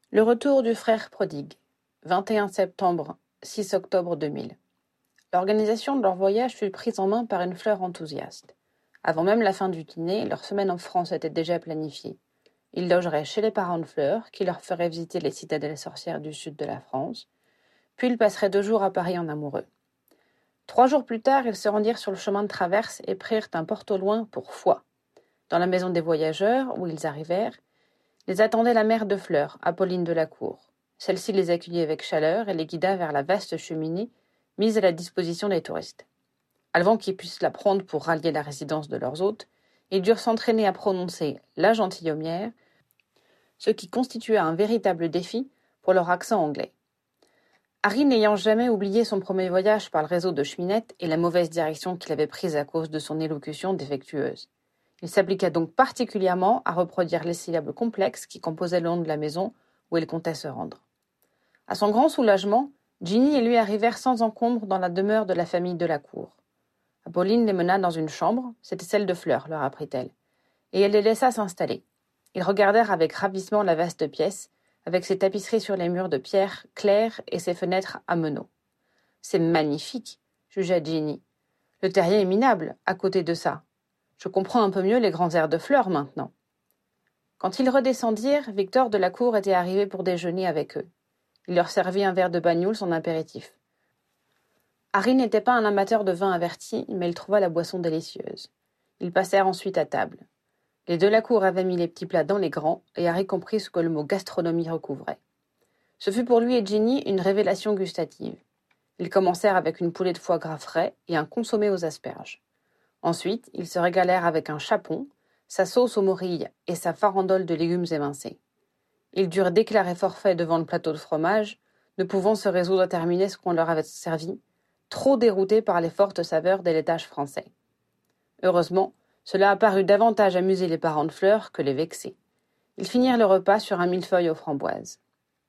Le retour du frère prodigue. 21 septembre, 6 octobre 2000. L'organisation de leur voyage fut prise en main par une fleur enthousiaste. Avant même la fin du dîner, leur semaine en France était déjà planifiée. Ils logeraient chez les parents de Fleur, qui leur feraient visiter les citadelles sorcières du sud de la France, puis ils passeraient 2 jours à Paris en amoureux. 3 jours plus tard, ils se rendirent sur le chemin de traverse et prirent un porte au loin pour Foix. Dans la maison des voyageurs, où ils arrivèrent, les attendait la mère de Fleur, Apolline de la Cour. Celle-ci les accueillit avec chaleur et les guida vers la vaste cheminée mise à la disposition des touristes. Avant qu'ils puissent la prendre pour rallier la résidence de leurs hôtes, ils durent s'entraîner à prononcer la gentilhommière, ce qui constitua un véritable défi pour leur accent anglais. Harry, n'ayant jamais oublié son premier voyage par le réseau de cheminettes et la mauvaise direction qu'il avait prise à cause de son élocution défectueuse, il s'appliqua donc particulièrement à reproduire les syllabes complexes qui composaient le nom de la maison où il comptait se rendre. À son grand soulagement, Ginny et lui arrivèrent sans encombre dans la demeure de la famille de la cour. Apolline les mena dans une chambre, c'était celle de Fleur, leur apprit-elle, et elle les laissa s'installer. Ils regardèrent avec ravissement la vaste pièce, avec ses tapisseries sur les murs de pierre claire et ses fenêtres à meneaux. « C'est magnifique, jugea Ginny. Le terrier est minable, à côté de ça. Je comprends un peu mieux les grands airs de Fleur maintenant. » Quand ils redescendirent, Victor de la Cour était arrivé pour déjeuner avec eux. Il leur servit un verre de Banyuls en apéritif. Harry n'était pas un amateur de vin averti, mais il trouva la boisson délicieuse. Ils passèrent ensuite à table. Les de la Cour avaient mis les petits plats dans les grands, et Harry comprit ce que le mot gastronomie recouvrait. Ce fut pour lui et Ginny une révélation gustative. Ils commencèrent avec une poulée de foie gras frais et un consommé aux asperges. Ensuite, ils se régalèrent avec un chapon, sa sauce aux morilles et sa farandole de légumes émincés. Ils durent déclarer forfait devant le plateau de fromage, ne pouvant se résoudre à terminer ce qu'on leur avait servi, trop déroutés par les fortes saveurs des laitages français. Heureusement, cela apparut davantage amuser les parents de Fleur que les vexer. Ils finirent le repas sur un millefeuille aux framboises.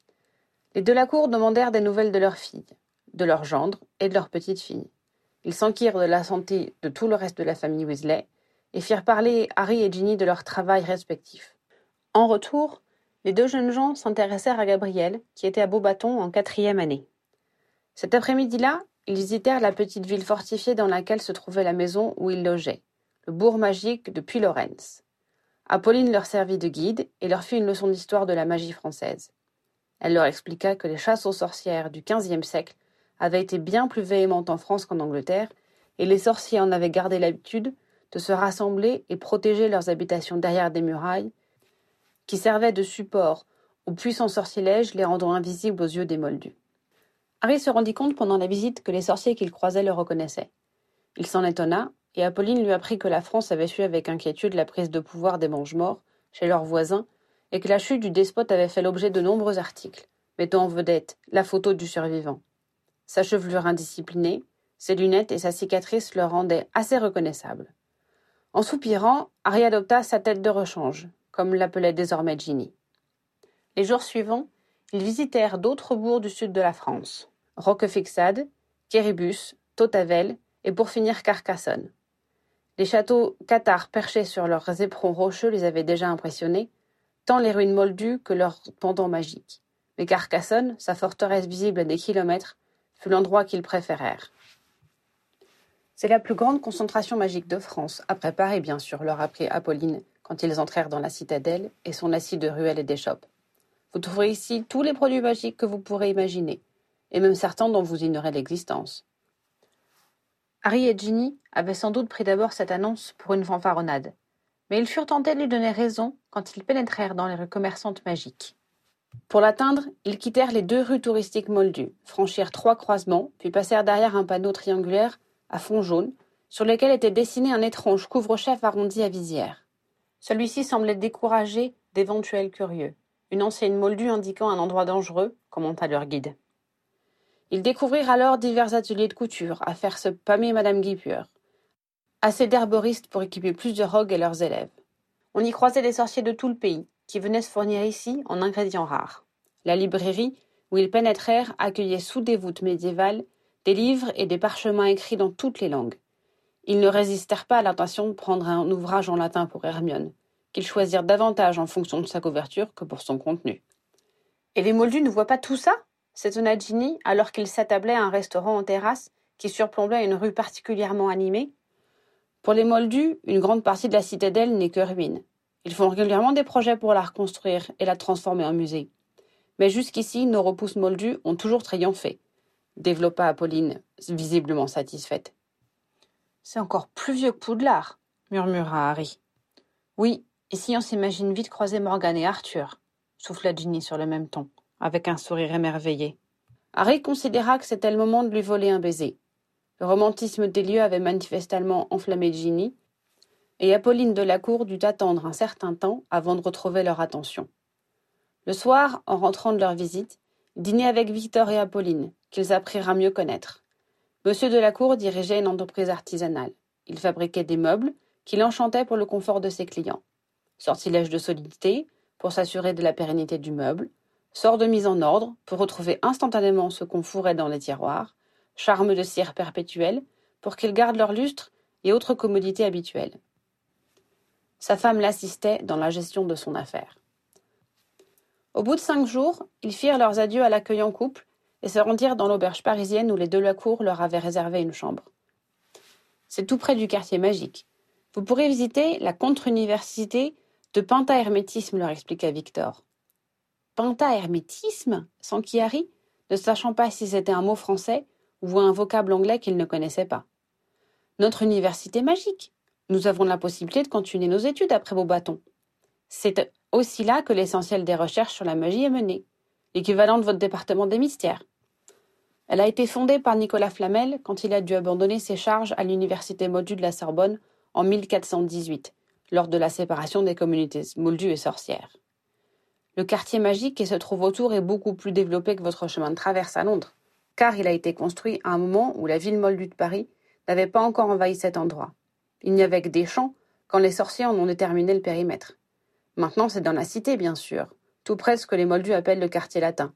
Les de la Cour demandèrent des nouvelles de leur fille, de leur gendre et de leur petite-fille. Ils s'enquirent de la santé de tout le reste de la famille Weasley et firent parler Harry et Ginny de leur travail respectif. En retour, les 2 jeunes gens s'intéressèrent à Gabrielle, qui était à Beaubaton en 4e année. Cet après-midi-là, ils visitèrent la petite ville fortifiée dans laquelle se trouvait la maison où ils logeaient, le bourg magique de Puylaurens. Apolline leur servit de guide et leur fit une leçon d'histoire de la magie française. Elle leur expliqua que les chasses aux sorcières du XVe siècle avaient été bien plus véhémentes en France qu'en Angleterre, et les sorciers en avaient gardé l'habitude de se rassembler et protéger leurs habitations derrière des murailles, qui servaient de support aux puissants sortilèges les rendant invisibles aux yeux des moldus. Harry se rendit compte pendant la visite que les sorciers qu'il croisait le reconnaissaient. Il s'en étonna, et Apolline lui apprit que la France avait su avec inquiétude la prise de pouvoir des Mange-Morts chez leurs voisins, et que la chute du despote avait fait l'objet de nombreux articles, mettant en vedette la photo du survivant. Sa chevelure indisciplinée, ses lunettes et sa cicatrice le rendaient assez reconnaissable. En soupirant, Harry adopta sa tête de rechange, comme l'appelait désormais Ginny. Les jours suivants, ils visitèrent d'autres bourgs du sud de la France, Roquefixade, Quéribus, Tautavel et pour finir Carcassonne. Les châteaux cathares perchés sur leurs éperons rocheux les avaient déjà impressionnés, tant les ruines moldues que leurs pendants magiques. Mais Carcassonne, sa forteresse visible à des kilomètres, fut l'endroit qu'ils préférèrent. C'est la plus grande concentration magique de France, après Paris bien sûr, leur apprit Apolline quand ils entrèrent dans la citadelle et son assis de ruelles et d'échoppes. Vous trouverez ici tous les produits magiques que vous pourrez imaginer, et même certains dont vous ignorez l'existence. Harry et Ginny avaient sans doute pris d'abord cette annonce pour une fanfaronnade, mais ils furent tentés de lui donner raison quand ils pénétrèrent dans les rues commerçantes magiques. Pour l'atteindre, ils quittèrent les 2 rues touristiques moldues, franchirent 3 croisements, puis passèrent derrière un panneau triangulaire à fond jaune, sur lequel était dessiné un étrange couvre-chef arrondi à visière. Celui-ci semblait décourager d'éventuels curieux, une enseigne moldue indiquant un endroit dangereux, commenta leur guide. Ils découvrirent alors divers ateliers de couture, à faire se pâmer Madame Guipure, assez d'herboristes pour équiper plusieurs rogues et leurs élèves. On y croisait des sorciers de tout le pays, qui venaient se fournir ici en ingrédients rares. La librairie, où ils pénétrèrent, accueillait sous des voûtes médiévales des livres et des parchemins écrits dans toutes les langues. Ils ne résistèrent pas à la tentation de prendre un ouvrage en latin pour Hermione, qu'ils choisirent davantage en fonction de sa couverture que pour son contenu. Et les Moldus ne voient pas tout ça? S'étonna Ginny alors qu'ils s'attablaient à un restaurant en terrasse qui surplombait une rue particulièrement animée. Pour les Moldus, une grande partie de la citadelle n'est que ruine. Ils font régulièrement des projets pour la reconstruire et la transformer en musée. Mais jusqu'ici, nos repousses Moldus ont toujours triomphé, développa Apolline, visiblement satisfaite. C'est encore plus vieux que Poudlard, murmura Harry. Oui, ici on s'imagine vite croiser Morgane et Arthur, souffla Ginny sur le même ton, avec un sourire émerveillé. Harry considéra que c'était le moment de lui voler un baiser. Le romantisme des lieux avait manifestement enflammé Ginny, et Apolline de la Cour dut attendre un certain temps avant de retrouver leur attention. Le soir, en rentrant de leur visite, ils dînaient avec Victor et Apolline, qu'ils apprirent à mieux connaître. Monsieur de la Cour dirigeait une entreprise artisanale. Il fabriquait des meubles qu'il enchantait pour le confort de ses clients. Sortilège de solidité pour s'assurer de la pérennité du meuble, sort de mise en ordre pour retrouver instantanément ce qu'on fourrait dans les tiroirs, charme de cire perpétuel pour qu'ils gardent leur lustre et autres commodités habituelles. Sa femme l'assistait dans la gestion de son affaire. Au bout de 5 jours, ils firent leurs adieux à l'accueil en couple et se rendirent dans l'auberge parisienne où les Delacour leur avaient réservé une chambre. C'est tout près du quartier magique. Vous pourrez visiter la contre-université de pentahermétisme, leur expliqua Victor. Pentahermétisme s'enquit Harry, ne sachant pas si c'était un mot français ou un vocable anglais qu'il ne connaissait pas. Notre université magique. Nous avons la possibilité de continuer nos études après vos bâtons. C'est aussi là que l'essentiel des recherches sur la magie est mené, l'équivalent de votre département des mystères. Elle a été fondée par Nicolas Flamel quand il a dû abandonner ses charges à l'université Moldue de la Sorbonne en 1418, lors de la séparation des communautés moldues et sorcières. Le quartier magique qui se trouve autour est beaucoup plus développé que votre chemin de traverse à Londres, car il a été construit à un moment où la ville moldue de Paris n'avait pas encore envahi cet endroit. Il n'y avait que des champs quand les sorciers en ont déterminé le périmètre. Maintenant, c'est dans la cité, bien sûr, tout près de ce que les Moldus appellent le quartier latin.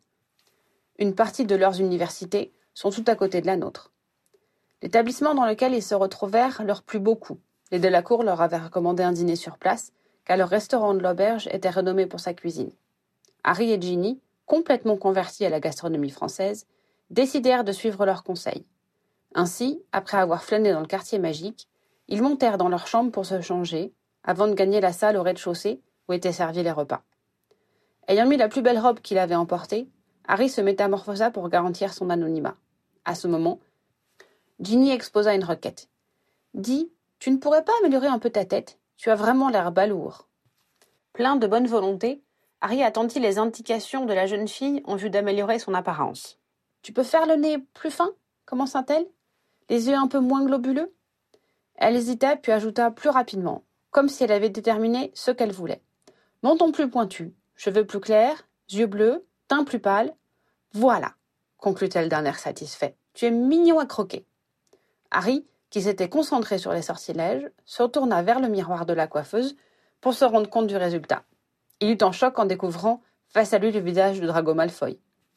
Une partie de leurs universités sont tout à côté de la nôtre. L'établissement dans lequel ils se retrouvèrent leur plut beaucoup. Les Delacour leur avaient recommandé un dîner sur place, car le restaurant de l'auberge était renommé pour sa cuisine. Harry et Ginny, complètement convertis à la gastronomie française, décidèrent de suivre leurs conseils. Ainsi, après avoir flâné dans le quartier magique, ils montèrent dans leur chambre pour se changer, avant de gagner la salle au rez-de-chaussée où étaient servis les repas. Ayant mis la plus belle robe qu'il avait emportée, Harry se métamorphosa pour garantir son anonymat. À ce moment, Ginny exposa une requête. « Dis, tu ne pourrais pas améliorer un peu ta tête? Tu as vraiment l'air balourd. » Plein de bonne volonté, Harry attendit les indications de la jeune fille en vue d'améliorer son apparence. « Tu peux faire le nez plus fin ?» commença-t-elle. « Les yeux un peu moins globuleux ?» Elle hésita puis ajouta plus rapidement, comme si elle avait déterminé ce qu'elle voulait. « Menton plus pointu, cheveux plus clairs, yeux bleus, teint plus pâle. Voilà, conclut-elle d'un air satisfait. Tu es mignon à croquer. » Harry, qui s'était concentré sur les sortilèges, se retourna vers le miroir de la coiffeuse pour se rendre compte du résultat. Il eut un choc en découvrant face à lui le visage de Drago Malfoy.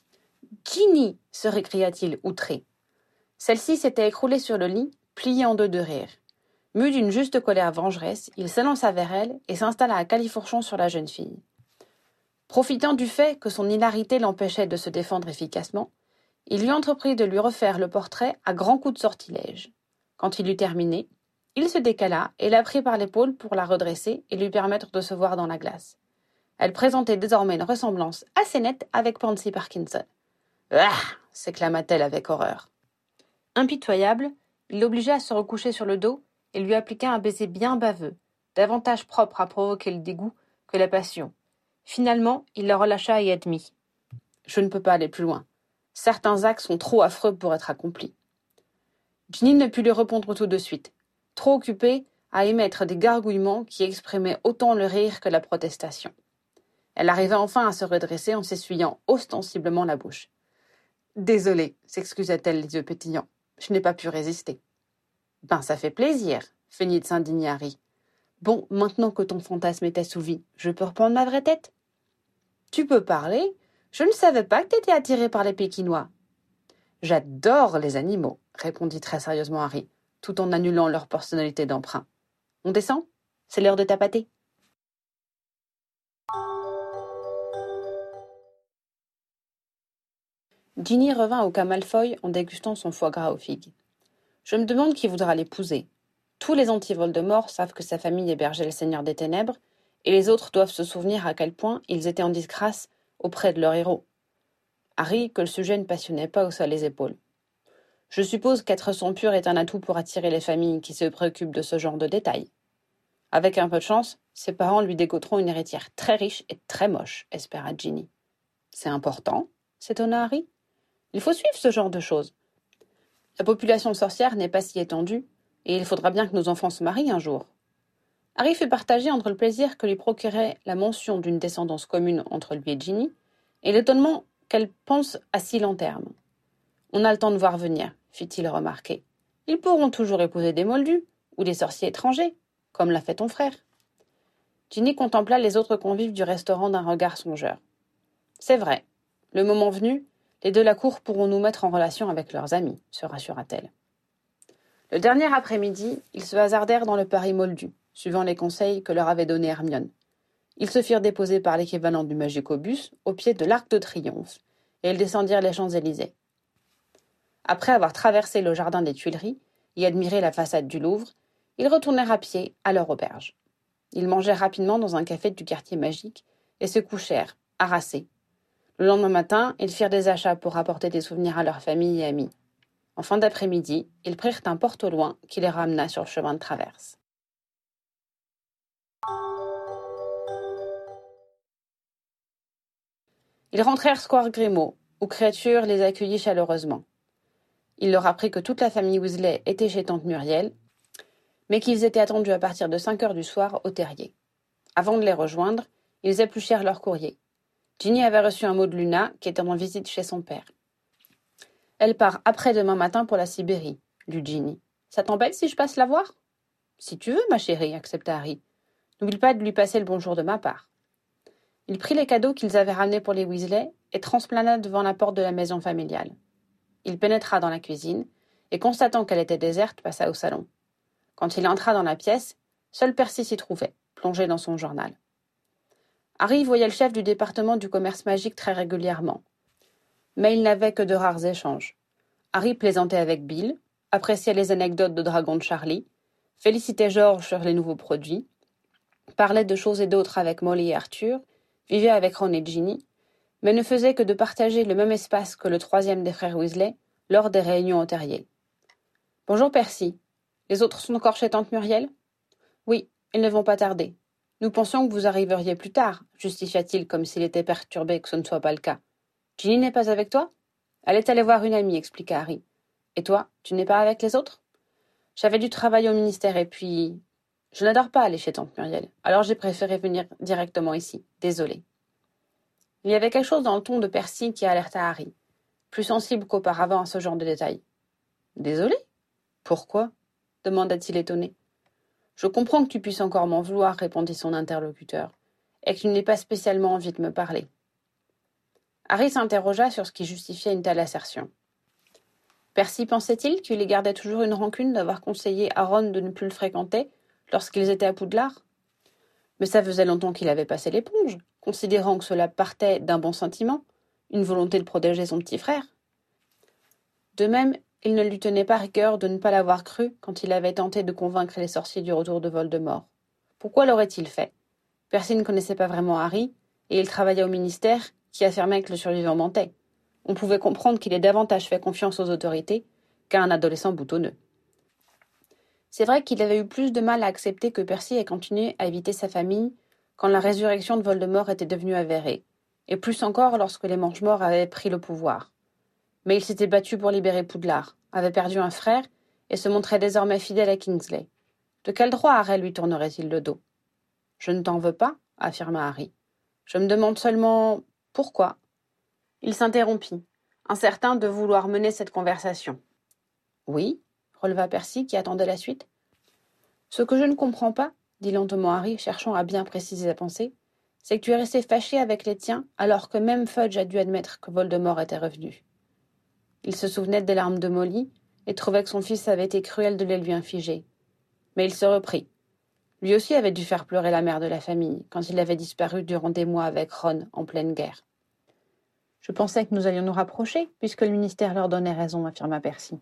« Ginny !» se récria-t-il, outré. Celle-ci s'était écroulée sur le lit, pliée en deux de rire. Mû d'une juste colère vengeresse, il s'élança vers elle et s'installa à califourchon sur la jeune fille. Profitant du fait que son hilarité l'empêchait de se défendre efficacement, il lui entreprit de lui refaire le portrait à grands coups de sortilège. Quand il eut terminé, il se décala et la prit par l'épaule pour la redresser et lui permettre de se voir dans la glace. Elle présentait désormais une ressemblance assez nette avec Pansy Parkinson. « Ah !» s'exclama-t-elle avec horreur. Impitoyable, il l'obligea à se recoucher sur le dos et lui appliqua un baiser bien baveux, davantage propre à provoquer le dégoût que la passion. Finalement, il la relâcha et admit. « Je ne peux pas aller plus loin. Certains actes sont trop affreux pour être accomplis. » Ginny ne put lui répondre tout de suite, trop occupée à émettre des gargouillements qui exprimaient autant le rire que la protestation. Elle arriva enfin à se redresser en s'essuyant ostensiblement la bouche. « Désolée, s'excusa-t-elle les yeux pétillants. Je n'ai pas pu résister. »« Ben, ça fait plaisir, feignit de s'indigner Harry. Bon, maintenant que ton fantasme est assouvi, je peux reprendre ma vraie tête ? » « Tu peux parler ? Je ne savais pas que t'étais attiré par les Pékinois. »« J'adore les animaux, répondit très sérieusement Harry, tout en annulant leur personnalité d'emprunt. On descend ? C'est l'heure de tapater. Ginny revint au cas Malfoy en dégustant son foie gras aux figues. Je me demande qui voudra l'épouser. Tous les anti-Voldemort savent que sa famille hébergeait le Seigneur des Ténèbres, et les autres doivent se souvenir à quel point ils étaient en disgrâce auprès de leur héros. Harry, que le sujet ne passionnait pas, haussa les épaules. Je suppose qu'être sang pur est un atout pour attirer les familles qui se préoccupent de ce genre de détails. Avec un peu de chance, ses parents lui dégoteront une héritière très riche et très moche, espéra Ginny. C'est important, s'étonna Harry. Il faut suivre ce genre de choses. La population sorcière n'est pas si étendue, et il faudra bien que nos enfants se marient un jour. Harry fut partagé entre le plaisir que lui procurait la mention d'une descendance commune entre lui et Ginny, et l'étonnement qu'elle pense à si long terme. On a le temps de voir venir, fit-il remarquer. Ils pourront toujours épouser des moldus, ou des sorciers étrangers, comme l'a fait ton frère. Ginny contempla les autres convives du restaurant d'un regard songeur. C'est vrai, le moment venu, les de la cour pourront nous mettre en relation avec leurs amis, se rassura-t-elle. Le dernier après-midi, ils se hasardèrent dans le Paris moldu, suivant les conseils que leur avait donnés Hermione. Ils se firent déposer par l'équivalent du Magicobus au pied de l'Arc de Triomphe, et ils descendirent les Champs-Élysées. Après avoir traversé le jardin des Tuileries et admiré la façade du Louvre, ils retournèrent à pied à leur auberge. Ils mangèrent rapidement dans un café du quartier magique et se couchèrent, harassés. Le lendemain matin, ils firent des achats pour apporter des souvenirs à leurs familles et amis. En fin d'après-midi, ils prirent un porte-au-loin qui les ramena sur le chemin de traverse. Ils rentrèrent square Grimaud, où Créature les accueillit chaleureusement. Il leur apprit que toute la famille Weasley était chez tante Muriel, mais qu'ils étaient attendus à partir de 5 heures du soir au terrier. Avant de les rejoindre, ils épluchèrent leur courrier. Ginny avait reçu un mot de Luna, qui était en visite chez son père. « Elle part après-demain matin pour la Sibérie, » lut Ginny. « Ça t'embête si je passe la voir ?»« Si tu veux, ma chérie, » accepta Harry. « N'oublie pas de lui passer le bonjour de ma part. » Il prit les cadeaux qu'ils avaient ramenés pour les Weasley et transplana devant la porte de la maison familiale. Il pénétra dans la cuisine et, constatant qu'elle était déserte, passa au salon. Quand il entra dans la pièce, seul Percy s'y trouvait, plongé dans son journal. Harry voyait le chef du département du commerce magique très régulièrement. Mais il n'avait que de rares échanges. Harry plaisantait avec Bill, appréciait les anecdotes de Dragon de Charlie, félicitait George sur les nouveaux produits, parlait de choses et d'autres avec Molly et Arthur, vivait avec Ron et Ginny, mais ne faisait que de partager le même espace que le troisième des frères Weasley lors des réunions au terrier. « Bonjour Percy. Les autres sont encore chez tante Muriel ?»« Oui, ils ne vont pas tarder. Nous pensions que vous arriveriez plus tard, justifia-t-il comme s'il était perturbé que ce ne soit pas le cas. Ginny n'est pas avec toi ? Elle est allée voir une amie, expliqua Harry. Et toi, tu n'es pas avec les autres ? J'avais du travail au ministère et puis... Je n'adore pas aller chez tante Muriel, alors j'ai préféré venir directement ici. Désolée. Il y avait quelque chose dans le ton de Percy qui alerta Harry, plus sensible qu'auparavant à ce genre de détails. Désolé ? Pourquoi ? Demanda-t-il étonné. Je comprends que tu puisses encore m'en vouloir, répondit son interlocuteur, et que tu n'aies pas spécialement envie de me parler. Harry s'interrogea sur ce qui justifiait une telle assertion. Percy pensait-il qu'il y gardait toujours une rancune d'avoir conseillé à Ron de ne plus le fréquenter lorsqu'ils étaient à Poudlard ? Mais ça faisait longtemps qu'il avait passé l'éponge, considérant que cela partait d'un bon sentiment, une volonté de protéger son petit frère. De même, il ne lui tenait pas rigueur de ne pas l'avoir cru quand il avait tenté de convaincre les sorciers du retour de Voldemort. Pourquoi l'aurait-il fait ? Percy ne connaissait pas vraiment Harry, et il travaillait au ministère, qui affirmait que le survivant mentait. On pouvait comprendre qu'il ait davantage fait confiance aux autorités qu'à un adolescent boutonneux. C'est vrai qu'il avait eu plus de mal à accepter que Percy ait continué à éviter sa famille quand la résurrection de Voldemort était devenue avérée, et plus encore lorsque les Mange-Morts avaient pris le pouvoir. Mais il s'était battu pour libérer Poudlard, avait perdu un frère et se montrait désormais fidèle à Kingsley. De quel droit Harry lui tournerait-il le dos ? « Je ne t'en veux pas, » affirma Harry. « Je me demande seulement pourquoi. » Il s'interrompit, incertain de vouloir mener cette conversation. « Oui ?» releva Percy, qui attendait la suite. « Ce que je ne comprends pas, » dit lentement Harry, cherchant à bien préciser sa pensée, « c'est que tu es resté fâché avec les tiens alors que même Fudge a dû admettre que Voldemort était revenu. » Il se souvenait des larmes de Molly et trouvait que son fils avait été cruel de les lui infliger. Mais il se reprit. Lui aussi avait dû faire pleurer la mère de la famille quand il avait disparu durant des mois avec Ron en pleine guerre. « Je pensais que nous allions nous rapprocher, puisque le ministère leur donnait raison, affirma Percy.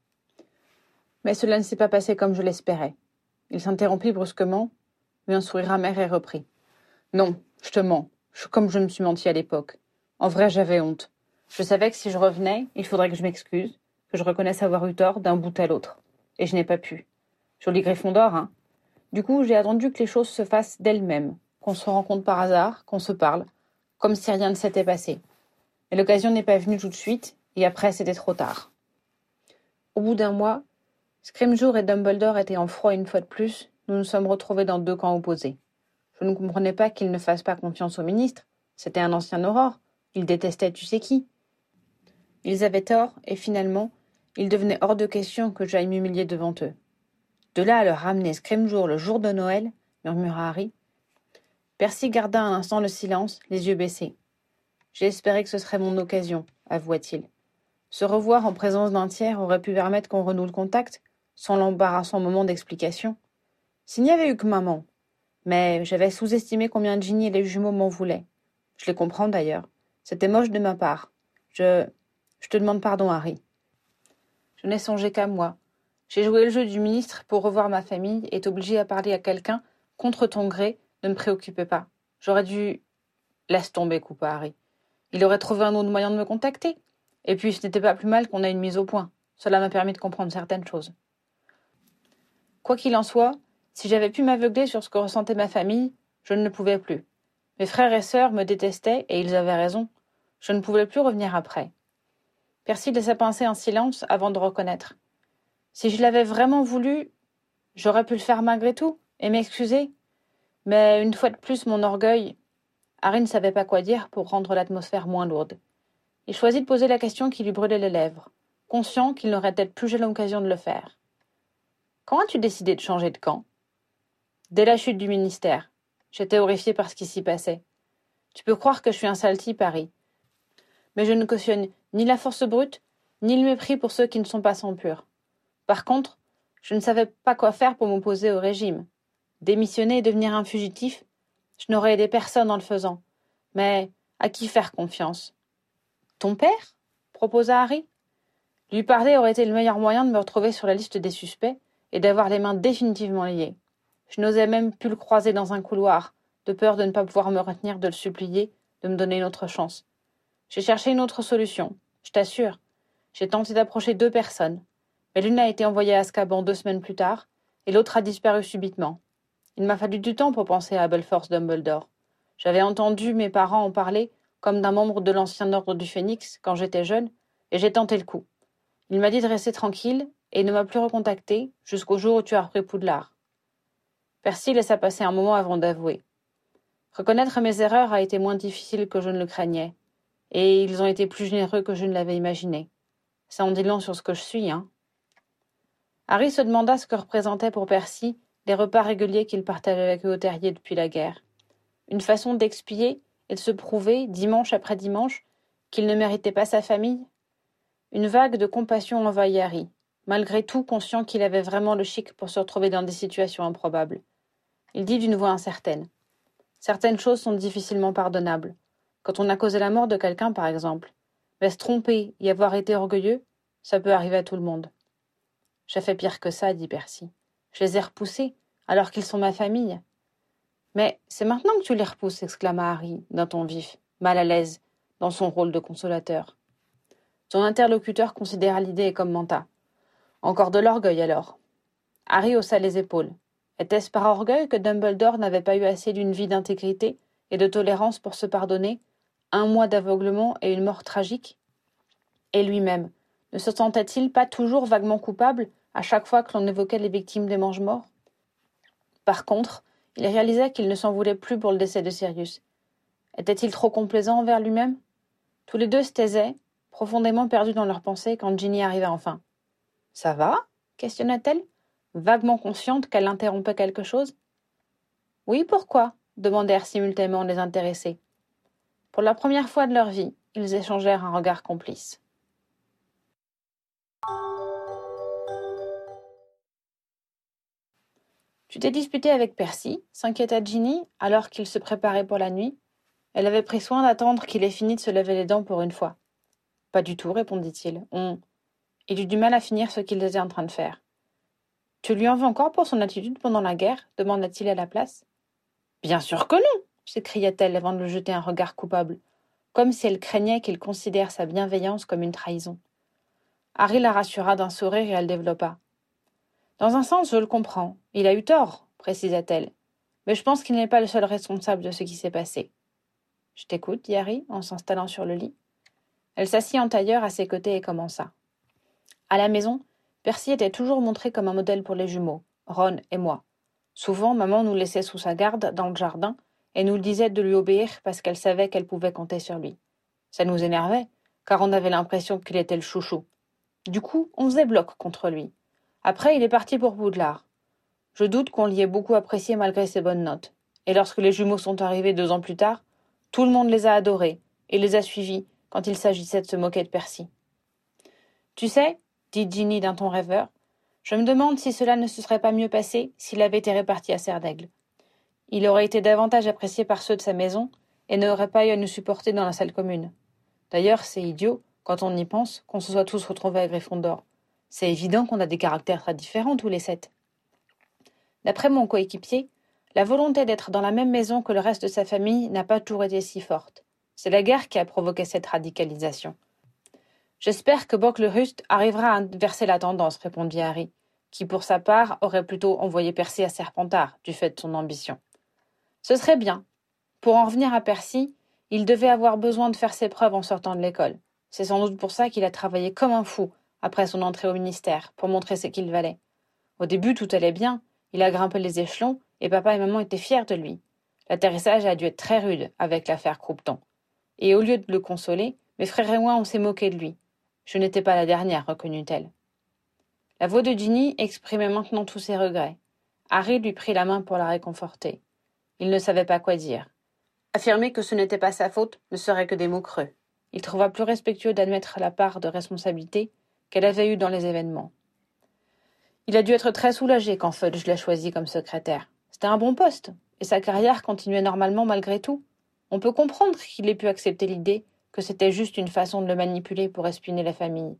Mais cela ne s'est pas passé comme je l'espérais. Il s'interrompit brusquement, eut un sourire amer et reprit. Non, je te mens, comme je me suis menti à l'époque. En vrai, j'avais honte. Je savais que si je revenais, il faudrait que je m'excuse, que je reconnaisse avoir eu tort d'un bout à l'autre. Et je n'ai pas pu. Joli Gryffondor, hein. Du coup, j'ai attendu que les choses se fassent d'elles-mêmes, qu'on se rencontre par hasard, qu'on se parle, comme si rien ne s'était passé. Mais l'occasion n'est pas venue tout de suite, et après c'était trop tard. Au bout d'un mois, Scrimgeour et Dumbledore étaient en froid une fois de plus, nous nous sommes retrouvés dans deux camps opposés. Je ne comprenais pas qu'ils ne fassent pas confiance au ministre, c'était un ancien Aurore, il détestait tu sais qui. Ils avaient tort, et finalement, il devenait hors de question que j'aille m'humilier devant eux. De là à leur ramener Scrimgeour le jour de Noël, murmura Harry. Percy garda un instant le silence, les yeux baissés. J'ai espéré que ce serait mon occasion, avoua-t-il. Se revoir en présence d'un tiers aurait pu permettre qu'on renoue le contact, sans l'embarrassant moment d'explication. S'il n'y avait eu que maman. Mais j'avais sous-estimé combien Ginny et les jumeaux m'en voulaient. Je les comprends d'ailleurs. C'était moche de ma part. Je te demande pardon, Harry. Je n'ai songé qu'à moi. J'ai joué le jeu du ministre pour revoir ma famille et t'obliger à parler à quelqu'un contre ton gré. Ne me préoccupez pas. J'aurais dû... Laisse tomber, coupa Harry. Il aurait trouvé un autre moyen de me contacter. Et puis ce n'était pas plus mal qu'on ait une mise au point. Cela m'a permis de comprendre certaines choses. Quoi qu'il en soit, si j'avais pu m'aveugler sur ce que ressentait ma famille, je ne le pouvais plus. Mes frères et sœurs me détestaient, et ils avaient raison. Je ne pouvais plus revenir après. Percy laissa pincer un silence avant de reconnaître. Si je l'avais vraiment voulu, j'aurais pu le faire malgré tout, et m'excuser. Mais une fois de plus, mon orgueil... Harry ne savait pas quoi dire pour rendre l'atmosphère moins lourde. Il choisit de poser la question qui lui brûlait les lèvres, conscient qu'il n'aurait peut-être plus jamais l'occasion de le faire. Quand as-tu décidé de changer de camp ? Dès la chute du ministère. J'étais horrifiée par ce qui s'y passait. Tu peux croire que je suis un sale type, Harry. Mais je ne cautionne ni la force brute, ni le mépris pour ceux qui ne sont pas sang pur. Par contre, je ne savais pas quoi faire pour m'opposer au régime. Démissionner et devenir un fugitif, je n'aurais aidé personne en le faisant. Mais à qui faire confiance ? Ton père ? Proposa Harry. Lui parler aurait été le meilleur moyen de me retrouver sur la liste des suspects et d'avoir les mains définitivement liées. Je n'osais même plus le croiser dans un couloir, de peur de ne pas pouvoir me retenir de le supplier de me donner une autre chance. J'ai cherché une autre solution, je t'assure. J'ai tenté d'approcher 2 personnes, mais l'une a été envoyée à Azkaban 2 semaines plus tard, et l'autre a disparu subitement. Il m'a fallu du temps pour penser à Belforce Dumbledore. J'avais entendu mes parents en parler comme d'un membre de l'ancien ordre du Phénix quand j'étais jeune, et j'ai tenté le coup. Il m'a dit de rester tranquille et ne m'a plus recontacté jusqu'au jour où tu as repris Poudlard. Percy laissa passer un moment avant d'avouer. Reconnaître mes erreurs a été moins difficile que je ne le craignais, et ils ont été plus généreux que je ne l'avais imaginé. Ça en dit long sur ce que je suis, hein. Harry se demanda ce que représentaient pour Percy les repas réguliers qu'il partageait avec eux au terrier depuis la guerre. Une façon d'expier et de se prouver, dimanche après dimanche, qu'il ne méritait pas sa famille. Une vague de compassion envahit Harry, malgré tout conscient qu'il avait vraiment le chic pour se retrouver dans des situations improbables. Il dit d'une voix incertaine. Certaines choses sont difficilement pardonnables. Quand on a causé la mort de quelqu'un, par exemple. Mais se tromper et avoir été orgueilleux, ça peut arriver à tout le monde. J'ai fait pire que ça, dit Percy. Je les ai repoussés, alors qu'ils sont ma famille. Mais c'est maintenant que tu les repousses, exclama Harry, d'un ton vif, mal à l'aise, dans son rôle de consolateur. Son interlocuteur considéra l'idée et commenta. Encore de l'orgueil, alors. Harry haussa les épaules. Était-ce par orgueil que Dumbledore n'avait pas eu assez d'une vie d'intégrité et de tolérance pour se pardonner 1 mois d'aveuglement et une mort tragique ? Et lui-même, ne se sentait-il pas toujours vaguement coupable à chaque fois que l'on évoquait les victimes des mange-morts ? Par contre, il réalisa qu'il ne s'en voulait plus pour le décès de Sirius. Était-il trop complaisant envers lui-même ? Tous les deux se taisaient, profondément perdus dans leurs pensées, quand Ginny arriva enfin. « Ça va » questionna-t-elle, vaguement consciente qu'elle interrompait quelque chose. « Oui, pourquoi » demandèrent simultanément les intéressés. Pour la première fois de leur vie, ils échangèrent un regard complice. « Tu t'es disputé avec Percy » s'inquiéta Ginny, alors qu'il se préparait pour la nuit. Elle avait pris soin d'attendre qu'il ait fini de se laver les dents pour une fois. Pas du tout, répondit-il. Il eut du mal à finir ce qu'il était en train de faire. Tu lui en veux encore pour son attitude pendant la guerre demanda-t-il à la place. Bien sûr que non s'écria-t-elle avant de lui jeter un regard coupable, comme si elle craignait qu'il considère sa bienveillance comme une trahison. Harry la rassura d'un sourire et elle développa. Dans un sens, je le comprends. Il a eu tort, précisa-t-elle. Mais je pense qu'il n'est pas le seul responsable de ce qui s'est passé. Je t'écoute, dit Harry, en s'installant sur le lit. Elle s'assit en tailleur à ses côtés et commença. À la maison, Percy était toujours montré comme un modèle pour les jumeaux, Ron et moi. Souvent, maman nous laissait sous sa garde dans le jardin et nous disait de lui obéir parce qu'elle savait qu'elle pouvait compter sur lui. Ça nous énervait, car on avait l'impression qu'il était le chouchou. Du coup, on faisait bloc contre lui. Après, il est parti pour Poudlard. Je doute qu'on l'y ait beaucoup apprécié malgré ses bonnes notes. Et lorsque les jumeaux sont arrivés 2 ans plus tard, tout le monde les a adorés et les a suivis quand il s'agissait de se moquer de Percy. Tu sais, dit Ginny d'un ton rêveur, je me demande si cela ne se serait pas mieux passé s'il avait été réparti à Serre-d'Aigle. Il aurait été davantage apprécié par ceux de sa maison et n'aurait pas eu à nous supporter dans la salle commune. D'ailleurs, c'est idiot, quand on y pense, qu'on se soit tous retrouvés à Gryffondor. C'est évident qu'on a des caractères très différents tous les 7. D'après mon coéquipier, la volonté d'être dans la même maison que le reste de sa famille n'a pas toujours été si forte. C'est la guerre qui a provoqué cette radicalisation. J'espère que Bucklerust arrivera à inverser la tendance, répondit Harry, qui pour sa part aurait plutôt envoyé Percy à Serpentard, du fait de son ambition. Ce serait bien. Pour en revenir à Percy, il devait avoir besoin de faire ses preuves en sortant de l'école. C'est sans doute pour ça qu'il a travaillé comme un fou après son entrée au ministère, pour montrer ce qu'il valait. Au début, tout allait bien. Il a grimpé les échelons et papa et maman étaient fiers de lui. L'atterrissage a dû être très rude avec l'affaire Croupton. Et au lieu de le consoler, mes frères et moi, on s'est moqué de lui. Je n'étais pas la dernière, reconnut-elle. La voix de Ginny exprimait maintenant tous ses regrets. Harry lui prit la main pour la réconforter. Il ne savait pas quoi dire. Affirmer que ce n'était pas sa faute ne serait que des mots creux. Il trouva plus respectueux d'admettre la part de responsabilité qu'elle avait eue dans les événements. Il a dû être très soulagé quand Fudge l'a choisi comme secrétaire. C'était un bon poste, et sa carrière continuait normalement malgré tout. On peut comprendre qu'il ait pu accepter l'idée que c'était juste une façon de le manipuler pour espionner la famille.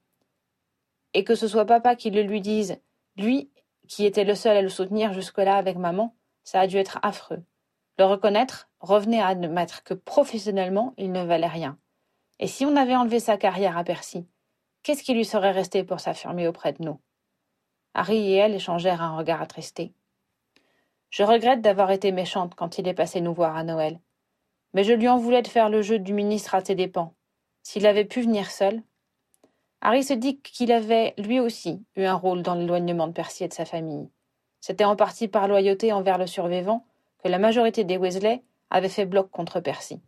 Et que ce soit papa qui le lui dise, lui, qui était le seul à le soutenir jusque-là avec maman, ça a dû être affreux. Le reconnaître revenait à admettre que professionnellement, il ne valait rien. Et si on avait enlevé sa carrière à Percy, qu'est-ce qui lui serait resté pour s'affirmer auprès de nous ? Harry et elle échangèrent un regard attristé. Je regrette d'avoir été méchante quand il est passé nous voir à Noël. Mais je lui en voulais de faire le jeu du ministre à ses dépens. S'il avait pu venir seul. Harry se dit qu'il avait, lui aussi, eu un rôle dans l'éloignement de Percy et de sa famille. C'était en partie par loyauté envers le survivant que la majorité des Weasley avait fait bloc contre Percy.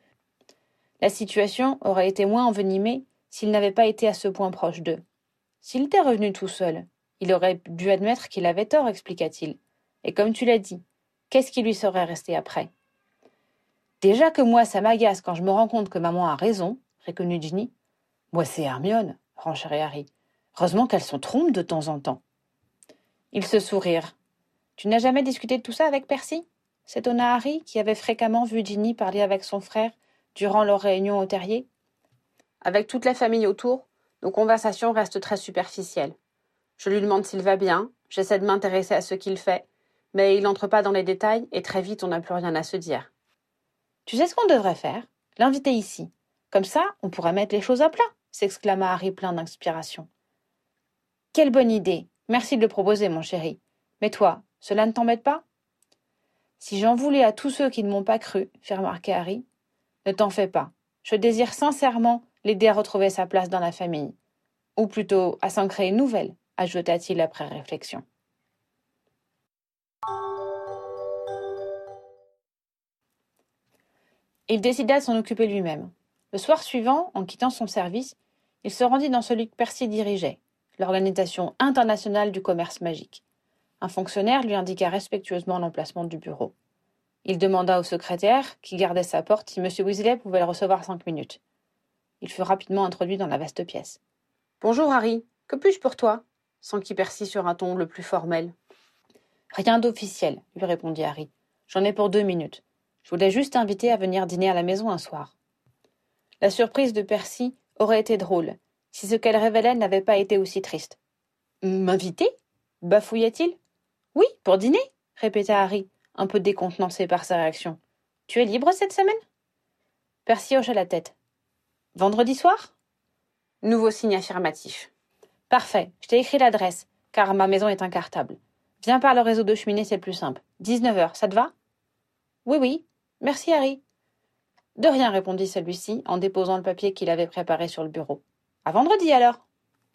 La situation aurait été moins envenimée s'il n'avait pas été à ce point proche d'eux. S'il était revenu tout seul, il aurait dû admettre qu'il avait tort, expliqua-t-il. Et comme tu l'as dit, qu'est-ce qui lui serait resté après ? Déjà que moi, ça m'agace quand je me rends compte que maman a raison, reconnut Ginny. Moi, c'est Hermione, renchérit Harry. Heureusement qu'elle se trompe de temps en temps. Ils se sourirent. Tu n'as jamais discuté de tout ça avec Percy ? S'étonna Harry, qui avait fréquemment vu Ginny parler avec son frère durant leur réunion au terrier. Avec toute la famille autour, nos conversations restent très superficielles. Je lui demande s'il va bien, j'essaie de m'intéresser à ce qu'il fait, mais il n'entre pas dans les détails et très vite on n'a plus rien à se dire. Tu sais ce qu'on devrait faire ? L'inviter ici. Comme ça, on pourra mettre les choses à plat, s'exclama Harry plein d'inspiration. Quelle bonne idée ! Merci de le proposer, mon chéri. Mais toi, cela ne t'embête pas ? Si j'en voulais à tous ceux qui ne m'ont pas cru, fit remarquer Harry, ne t'en fais pas. Je désire sincèrement l'aider à retrouver sa place dans la famille. Ou plutôt à s'en créer une nouvelle, ajouta-t-il après réflexion. Il décida de s'en occuper lui-même. Le soir suivant, en quittant son service, il se rendit dans celui que Percy dirigeait, l'Organisation internationale du commerce magique. Un fonctionnaire lui indiqua respectueusement l'emplacement du bureau. Il demanda au secrétaire, qui gardait sa porte, si M. Weasley pouvait le recevoir 5 minutes. Il fut rapidement introduit dans la vaste pièce. « Bonjour, Harry. Que puis-je pour toi ?» s'enquit Percy sur un ton le plus formel. « Rien d'officiel, » lui répondit Harry. « J'en ai pour 2 minutes. Je voulais juste t'inviter à venir dîner à la maison un soir. » La surprise de Percy aurait été drôle, si ce qu'elle révélait n'avait pas été aussi triste. « M'inviter » bafouillait-il. « Oui, pour dîner, » répéta Harry, un peu décontenancé par sa réaction. « Tu es libre cette semaine ?» Percy hocha la tête. « Vendredi soir ?» Nouveau signe affirmatif. « Parfait, je t'ai écrit l'adresse, car ma maison est incartable. Viens par le réseau de cheminée, c'est le plus simple. 19h, ça te va ? » Oui, oui. Merci, Harry. De rien, répondit celui-ci, en déposant le papier qu'il avait préparé sur le bureau. À vendredi, alors.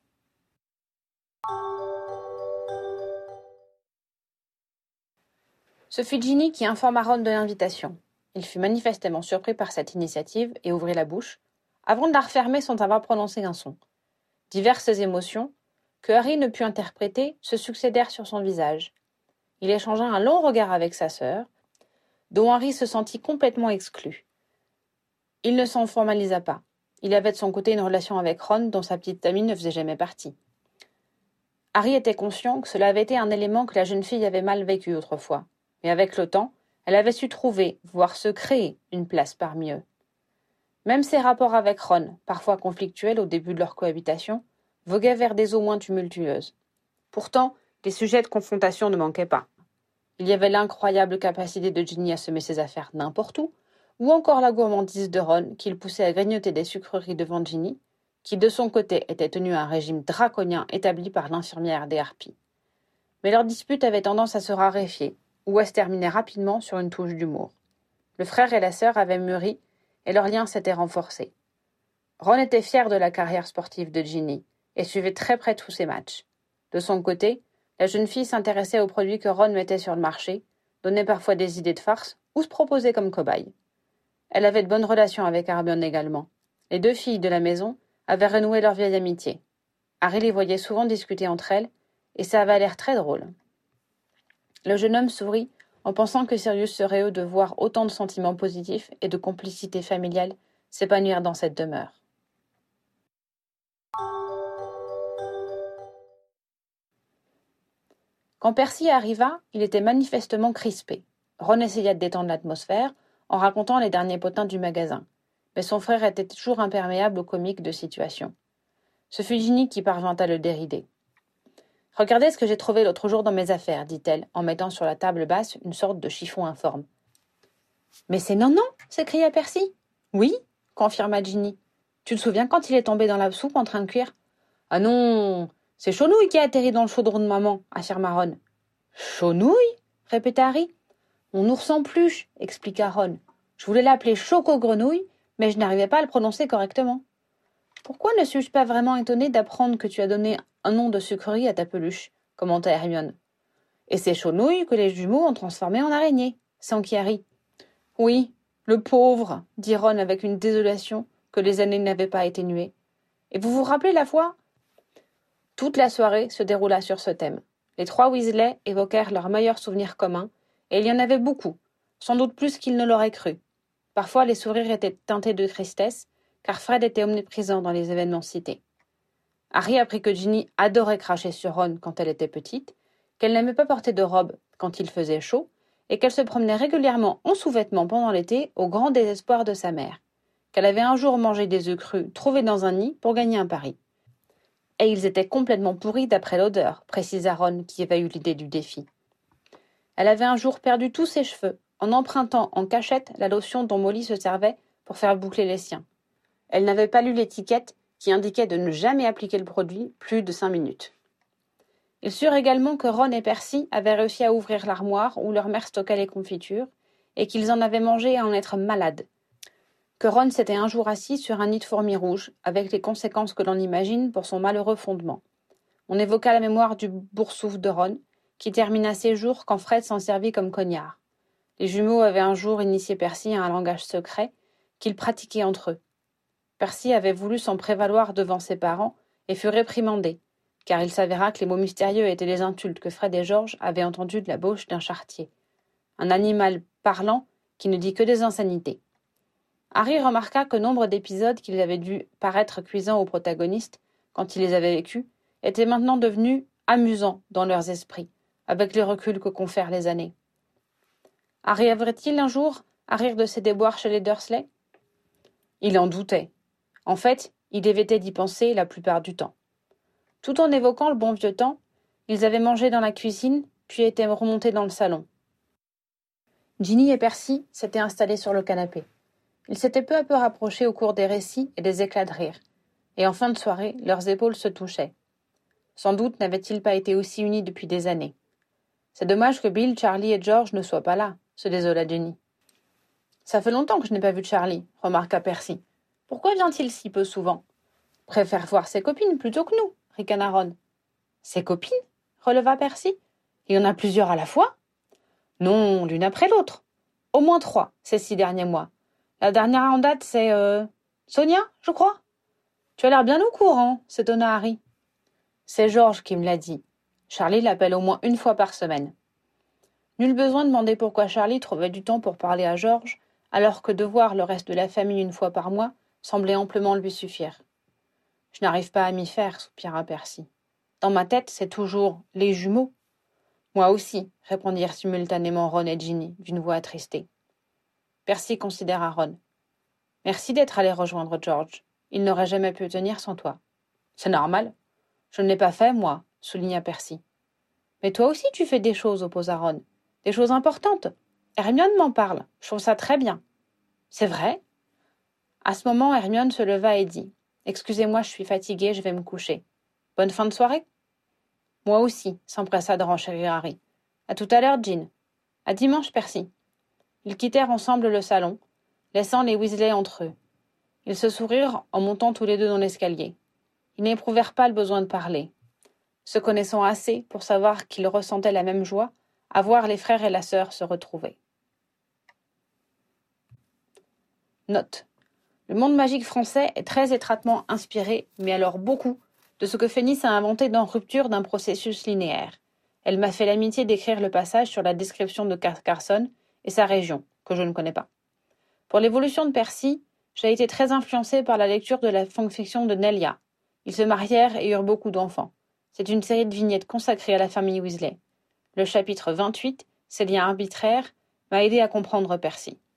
Ce fut Ginny qui informa Ron de l'invitation. Il fut manifestement surpris par cette initiative et ouvrit la bouche, avant de la refermer sans avoir prononcé un son. Diverses émotions, que Harry ne put interpréter, se succédèrent sur son visage. Il échangea un long regard avec sa sœur, dont Harry se sentit complètement exclu. Il ne s'en formalisa pas. Il avait de son côté une relation avec Ron dont sa petite amie ne faisait jamais partie. Harry était conscient que cela avait été un élément que la jeune fille avait mal vécu autrefois, mais avec le temps, elle avait su trouver, voire se créer, une place parmi eux. Même ses rapports avec Ron, parfois conflictuels au début de leur cohabitation, voguaient vers des eaux moins tumultueuses. Pourtant, les sujets de confrontation ne manquaient pas. Il y avait l'incroyable capacité de Ginny à semer ses affaires n'importe où, ou encore la gourmandise de Ron qui le poussait à grignoter des sucreries devant Ginny, qui de son côté était tenue à un régime draconien établi par l'infirmière des Harpies. Mais leur dispute avait tendance à se raréfier, ou à se terminer rapidement sur une touche d'humour. Le frère et la sœur avaient mûri, et leur lien s'était renforcé. Ron était fier de la carrière sportive de Ginny, et suivait très près tous ses matchs. De son côté, la jeune fille s'intéressait aux produits que Ron mettait sur le marché, donnait parfois des idées de farce, ou se proposait comme cobaye. Elle avait de bonnes relations avec Hermione également. Les deux filles de la maison avaient renoué leur vieille amitié. Harry les voyait souvent discuter entre elles, et ça avait l'air très drôle. Le jeune homme sourit en pensant que Sirius serait heureux de voir autant de sentiments positifs et de complicité familiale s'épanouir dans cette demeure. Quand Percy arriva, il était manifestement crispé. Ron essaya de détendre l'atmosphère en racontant les derniers potins du magasin, mais son frère était toujours imperméable aux comiques de situation. Ce fut Ginny qui parvint à le dérider. « Regardez ce que j'ai trouvé l'autre jour dans mes affaires, dit-elle, en mettant sur la table basse une sorte de chiffon informe. « Mais c'est Nanan !» s'écria Percy. « Oui, confirma Ginny. Tu te souviens quand il est tombé dans la soupe en train de cuire ? »« Ah non, c'est Chaunouille qui a atterri dans le chaudron de maman, affirma Ron. »« Chaunouille ?» répéta Harry. « Mon ours en peluche, expliqua Ron. Je voulais l'appeler Choco-Grenouille, mais je n'arrivais pas à le prononcer correctement. »« Pourquoi ne suis-je pas vraiment étonnée d'apprendre que tu as donné un nom de sucrerie à ta peluche ?» commenta Hermione. « Et c'est Chaunouille que les jumeaux ont transformé en araignée, » s'enquit Harry. « Oui, le pauvre, dit Ron avec une désolation que les années n'avaient pas atténuée. Et vous vous rappelez la fois ? Toute la soirée se déroula sur ce thème. Les trois Weasley évoquèrent leurs meilleurs souvenirs communs, et il y en avait beaucoup, sans doute plus qu'ils ne l'auraient cru. Parfois les sourires étaient teintés de tristesse, car Fred était omniprésent dans les événements cités. Harry apprit que Ginny adorait cracher sur Ron quand elle était petite, qu'elle n'aimait pas porter de robe quand il faisait chaud, et qu'elle se promenait régulièrement en sous-vêtements pendant l'été au grand désespoir de sa mère, qu'elle avait un jour mangé des œufs crus trouvés dans un nid pour gagner un pari. Et ils étaient complètement pourris d'après l'odeur, précisa Ron qui avait eu l'idée du défi. Elle avait un jour perdu tous ses cheveux, en empruntant en cachette la lotion dont Molly se servait pour faire boucler les siens. Elle n'avait pas lu l'étiquette qui indiquait de ne jamais appliquer le produit plus de 5 minutes. Ils surent également que Ron et Percy avaient réussi à ouvrir l'armoire où leur mère stockait les confitures, et qu'ils en avaient mangé à en être malades. Que Ron s'était un jour assis sur un nid de fourmis rouges, avec les conséquences que l'on imagine pour son malheureux fondement. On évoqua la mémoire du boursouf de Ron, qui termina ses jours quand Fred s'en servit comme cognard. Les jumeaux avaient un jour initié Percy à un langage secret qu'ils pratiquaient entre eux. Percy avait voulu s'en prévaloir devant ses parents et fut réprimandé, car il s'avéra que les mots mystérieux étaient les insultes que Fred et George avaient entendues de la bouche d'un charretier. Un animal parlant qui ne dit que des insanités. Harry remarqua que nombre d'épisodes qu'il avait dû paraître cuisants aux protagonistes quand il les avait vécus étaient maintenant devenus amusants dans leurs esprits, avec le recul que confèrent les années. Harry avait-il un jour à rire de ses déboires chez les Dursley? Il en doutait. En fait, il évitait d'y penser la plupart du temps. Tout en évoquant le bon vieux temps, ils avaient mangé dans la cuisine, puis étaient remontés dans le salon. Ginny et Percy s'étaient installés sur le canapé. Ils s'étaient peu à peu rapprochés au cours des récits et des éclats de rire, et en fin de soirée, leurs épaules se touchaient. Sans doute n'avaient-ils pas été aussi unis depuis des années. C'est dommage que Bill, Charlie et George ne soient pas là, se désola Ginny. Ça fait longtemps que je n'ai pas vu Charlie, remarqua Percy. Pourquoi vient-il si peu souvent? Préfère voir ses copines plutôt que nous, ricana Ron. Ses copines? Releva Percy. Il y en a plusieurs à la fois? Non, l'une après l'autre. Au moins 3, ces 6 derniers mois. La dernière en date, c'est Sonia, je crois. Tu as l'air bien au courant, s'étonna Harry. C'est George qui me l'a dit. Charlie l'appelle au moins 1 fois par semaine. Nul besoin de demander pourquoi Charlie trouvait du temps pour parler à George, alors que de voir le reste de la famille 1 fois par mois semblait amplement lui suffire. Je n'arrive pas à m'y faire, soupira Percy. Dans ma tête, c'est toujours les jumeaux. Moi aussi, répondirent simultanément Ron et Ginny, d'une voix attristée. Percy considéra Ron. Merci d'être allé rejoindre George. Il n'aurait jamais pu tenir sans toi. C'est normal. Je ne l'ai pas fait, moi, souligna Percy. Mais toi aussi tu fais des choses, opposa Ron. Des choses importantes. Hermione m'en parle. Je trouve ça très bien. C'est vrai? À ce moment, Hermione se leva et dit « Excusez-moi, je suis fatiguée, je vais me coucher. Bonne fin de soirée ?» Moi aussi, s'empressa de renchérir Harry. À tout à l'heure, Jean. À dimanche, Percy. Ils quittèrent ensemble le salon, laissant les Weasley entre eux. Ils se sourirent en montant tous les deux dans l'escalier. Ils n'éprouvèrent pas le besoin de parler, se connaissant assez pour savoir qu'ils ressentaient la même joie à voir les frères et la sœur se retrouver. Note. Le monde magique français est très étroitement inspiré, mais alors beaucoup, de ce que Phénix a inventé dans Rupture d'un processus linéaire. Elle m'a fait l'amitié d'écrire le passage sur la description de Carcassonne et sa région, que je ne connais pas. Pour l'évolution de Percy, j'ai été très influencée par la lecture de la fanfiction de Nelia. Ils se marièrent et eurent beaucoup d'enfants. C'est une série de vignettes consacrée à la famille Weasley. Le chapitre 28, ces liens arbitraires, m'a aidé à comprendre Percy.